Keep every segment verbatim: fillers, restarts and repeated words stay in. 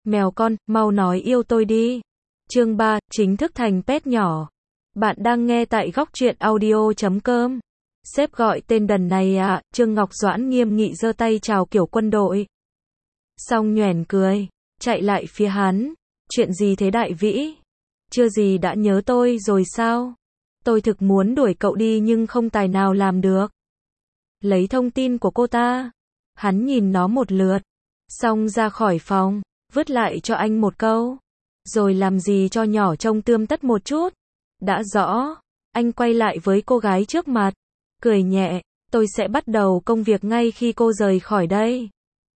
Mèo con, mau nói yêu tôi đi. Chương ba, chính thức thành pet nhỏ. Bạn đang nghe tại góc truyện audio chấm com. Sếp gọi tên đần này à, Trương Ngọc Doãn nghiêm nghị giơ tay chào kiểu quân đội. Xong nhoẻn cười, chạy lại phía hắn. Chuyện gì thế đại vĩ? Chưa gì đã nhớ tôi rồi sao? Tôi thực muốn đuổi cậu đi nhưng không tài nào làm được. Lấy thông tin của cô ta. Hắn nhìn nó một lượt. Xong ra khỏi phòng, vứt lại cho anh một câu. Rồi làm gì cho nhỏ trông tươm tất một chút. Đã rõ. Anh quay lại với cô gái trước mặt. Cười nhẹ, tôi sẽ bắt đầu công việc ngay khi cô rời khỏi đây.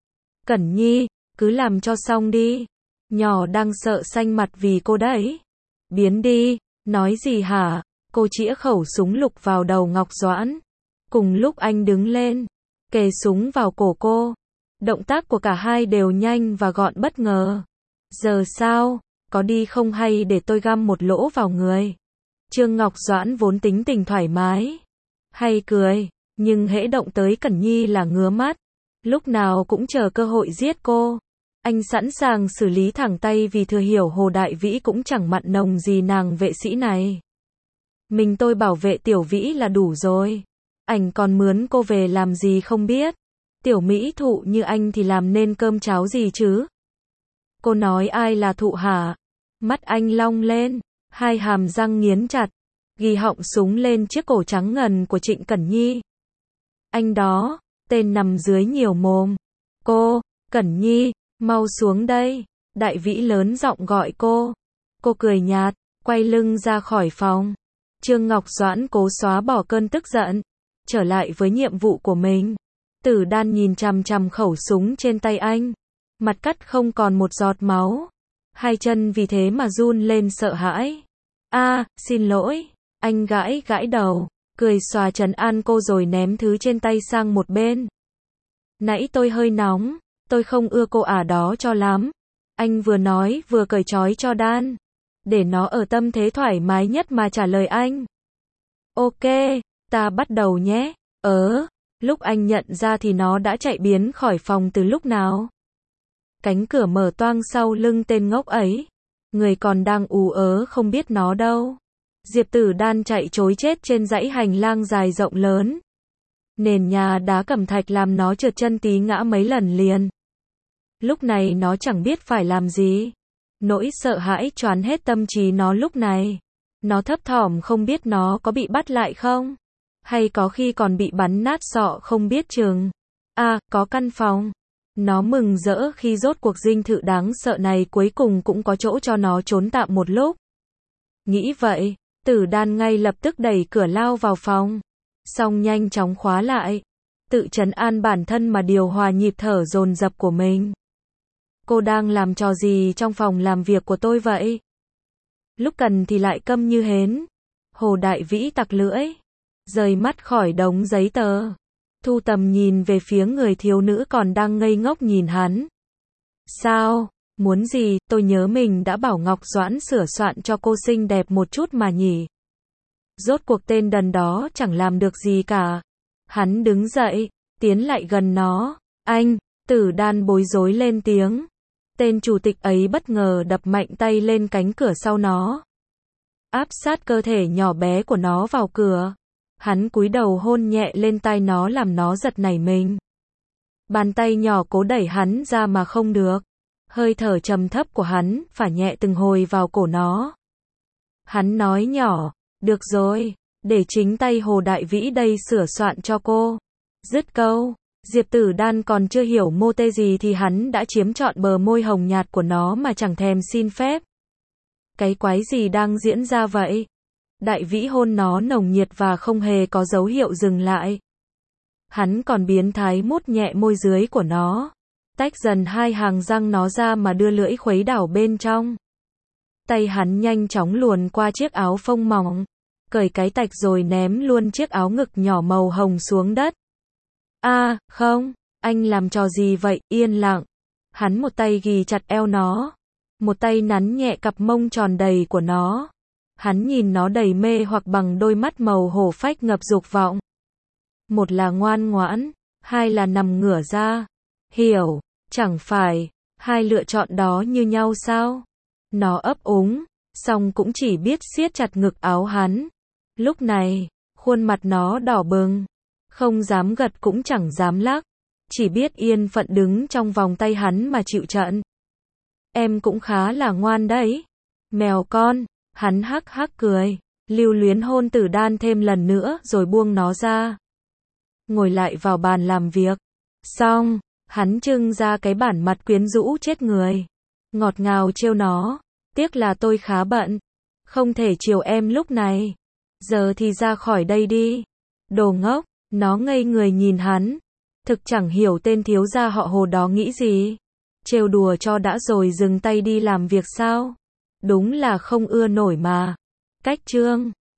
Cẩn Nhi, cứ làm cho xong đi. Nhỏ đang sợ xanh mặt vì cô đấy. Biến đi, nói gì hả? Cô chĩa khẩu súng lục vào đầu Ngọc Doãn. Cùng lúc anh đứng lên, kề súng vào cổ cô. Động tác của cả hai đều nhanh và gọn bất ngờ. Giờ sao, có đi không hay để tôi găm một lỗ vào người? Trương Ngọc Doãn vốn tính tình thoải mái, hay cười, nhưng hễ động tới Cẩn Nhi là ngứa mắt. Lúc nào cũng chờ cơ hội giết cô. Anh sẵn sàng xử lý thẳng tay vì thừa hiểu Hồ Đại Vĩ cũng chẳng mặn nồng gì nàng vệ sĩ này. Mình tôi bảo vệ Tiểu Vĩ là đủ rồi. Ảnh còn mướn cô về làm gì không biết. Tiểu mỹ thụ như anh thì làm nên cơm cháo gì chứ? Cô nói ai là thụ hả? Mắt anh long lên, hai hàm răng nghiến chặt, ghi họng súng lên chiếc cổ trắng ngần của Trịnh Cẩn Nhi. Anh đó, tên nằm dưới nhiều mồm. Cô, Cẩn Nhi, mau xuống đây. Đại Vĩ lớn giọng gọi cô. Cô cười nhạt, quay lưng ra khỏi phòng. Trương Ngọc Doãn cố xóa bỏ cơn tức giận, trở lại với nhiệm vụ của mình. Tử Đan nhìn chằm chằm khẩu súng trên tay anh, mặt cắt không còn một giọt máu. Hai chân vì thế mà run lên sợ hãi. A, xin lỗi. Anh gãi gãi đầu, cười xòa trấn an cô rồi ném thứ trên tay sang một bên. Nãy tôi hơi nóng, tôi không ưa cô ả đó cho lắm. Anh vừa nói vừa cởi trói cho Đan, để nó ở tâm thế thoải mái nhất mà trả lời anh. Ok, ta bắt đầu nhé. Ờ, lúc anh nhận ra thì nó đã chạy biến khỏi phòng từ lúc nào. Cánh cửa mở toang sau lưng tên ngốc ấy. Người còn đang ù ớ không biết nó đâu. Diệp Tử Đan chạy trối chết trên dãy hành lang dài rộng lớn. Nền nhà đá cẩm thạch làm nó trượt chân tí ngã mấy lần liền. Lúc này nó chẳng biết phải làm gì. Nỗi sợ hãi choán hết tâm trí nó lúc này. Nó thấp thỏm không biết nó có bị bắt lại không? Hay có khi còn bị bắn nát sọ không biết chừng. À, có căn phòng. Nó mừng rỡ khi rốt cuộc dinh thự đáng sợ này cuối cùng cũng có chỗ cho nó trốn tạm một lúc. Nghĩ vậy, Tử Đan ngay lập tức đẩy cửa lao vào phòng. Xong nhanh chóng khóa lại. Tự trấn an bản thân mà điều hòa nhịp thở dồn dập của mình. Cô đang làm trò gì trong phòng làm việc của tôi vậy? Lúc cần thì lại câm như hến. Hồ Đại Vĩ tặc lưỡi, rời mắt khỏi đống giấy tờ, thu tầm nhìn về phía người thiếu nữ còn đang ngây ngốc nhìn hắn. Sao? Muốn gì? Tôi nhớ mình đã bảo Ngọc Doãn sửa soạn cho cô xinh đẹp một chút mà nhỉ. Rốt cuộc tên đần đó chẳng làm được gì cả. Hắn đứng dậy, tiến lại gần nó. Anh, Tử Đan bối rối lên tiếng. Tên chủ tịch ấy bất ngờ đập mạnh tay lên cánh cửa sau nó. Áp sát cơ thể nhỏ bé của nó vào cửa. Hắn cúi đầu hôn nhẹ lên tai nó làm nó giật nảy mình. Bàn tay nhỏ cố đẩy hắn ra mà không được. Hơi thở trầm thấp của hắn phả nhẹ từng hồi vào cổ nó. Hắn nói nhỏ, được rồi, để chính tay Hồ Đại Vĩ đây sửa soạn cho cô. Dứt câu, Diệp Tử Đan còn chưa hiểu mô tê gì thì hắn đã chiếm trọn bờ môi hồng nhạt của nó mà chẳng thèm xin phép. Cái quái gì đang diễn ra vậy? Đại Vĩ hôn nó nồng nhiệt và không hề có dấu hiệu dừng lại. Hắn còn biến thái mút nhẹ môi dưới của nó, tách dần hai hàng răng nó ra mà đưa lưỡi khuấy đảo bên trong. Tay hắn nhanh chóng luồn qua chiếc áo phông mỏng, cởi cái tạch rồi ném luôn chiếc áo ngực nhỏ màu hồng xuống đất. A, à, không, anh làm trò gì vậy? Yên lặng. Hắn một tay ghì chặt eo nó, một tay nắn nhẹ cặp mông tròn đầy của nó. Hắn nhìn nó đầy mê hoặc bằng đôi mắt màu hổ phách ngập dục vọng. Một là ngoan ngoãn, hai là nằm ngửa ra. Hiểu, chẳng phải. Hai lựa chọn đó như nhau sao? Nó ấp úng, xong cũng chỉ biết siết chặt ngực áo hắn. Lúc này, khuôn mặt nó đỏ bừng, không dám gật cũng chẳng dám lắc, chỉ biết yên phận đứng trong vòng tay hắn mà chịu trận. Em cũng khá là ngoan đấy. Mèo con, hắn hắc hắc cười, lưu luyến hôn Tử Đan thêm lần nữa rồi buông nó ra. Ngồi lại vào bàn làm việc. Xong, hắn trưng ra cái bản mặt quyến rũ chết người. Ngọt ngào trêu nó, tiếc là tôi khá bận, không thể chiều em lúc này. Giờ thì ra khỏi đây đi. Đồ ngốc, nó ngây người nhìn hắn. Thực chẳng hiểu tên thiếu gia họ Hồ đó nghĩ gì. Trêu đùa cho đã rồi dừng tay đi làm việc sao? Đúng là không ưa nổi mà. Cách chương